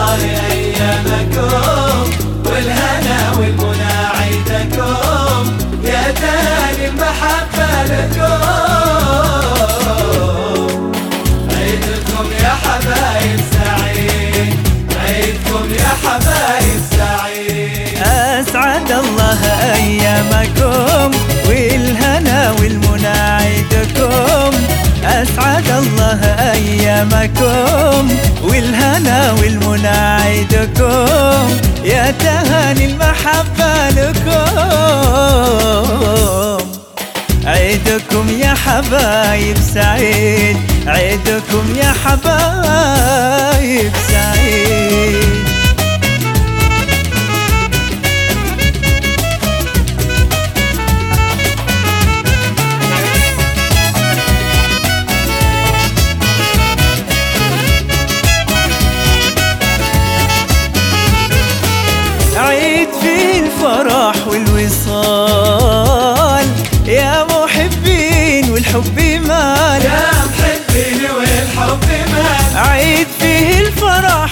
الله أيامكم والهنا والمنى عيدكم يا تهاني المحبة لكم. عيدكم يا حبايب سعيد، عيدكم يا حبايب سعيد. أسعد الله أيامكم والهنا والمنى عيدكم. أسعد الله أيامكم والهنا والمنى عيدكم يا تهاني المحبة لكم. عيدكم يا حبايب سعيد، عيدكم يا حبايب سعيد. عيد فيه الفرح والوصال يا محبين والحب مال، يا محبين والحب مال. عيد فيه الفرح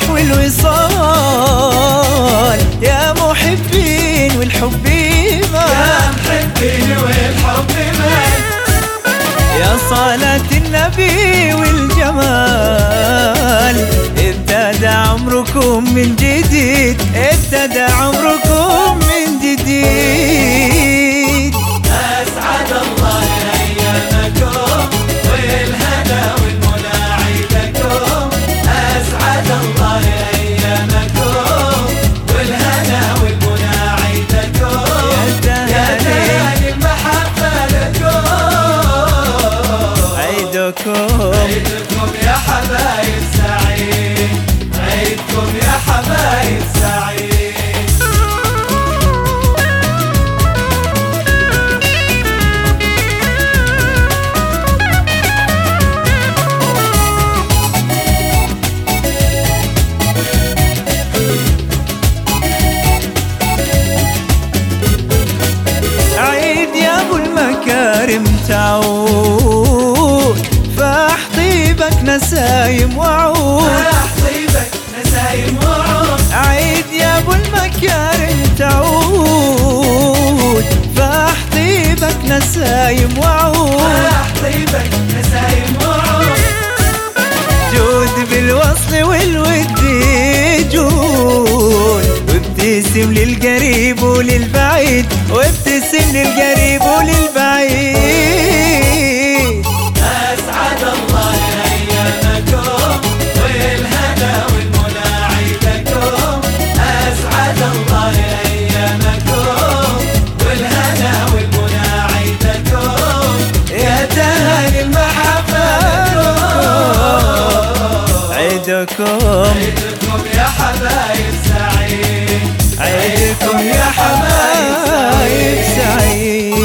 والوصال يا محبين والحب مال، يا محبين والحب مال. يا صلاة النبي والجمال ابتدى عمركم من جديد، ابتدى عمركم من جديد. أسعد الله أيامكم والهنا والمنى عيدكم. أسعد الله أيامكم والهنا والمنى عيدكم يا تهاني المحبة لكم. عيدكم يا حبايب سعيد، عيدكم يا حبايب سعيد. عيد يا ابو المكارم تعود، فاح طيبك نسايم وعود، فاح طيبك نسايم وعود. عيد يا ابو المكارم تعود، فاح طيبك نسايم وعود، فاح طيبك نسايم وعود. جود بالوصل والود جود، وابتسم للقريب وللبعيد، وابتسم للقريب وللبعيد. أسعد الله أيامكم والهنا والمنى عيدكم. أسعد الله أيامكم والهنا والمنى عيدكم يا تهاني المحبة لكم. عيدكم يا حبايب سعيد، عيدكم يا حبايب سعيد.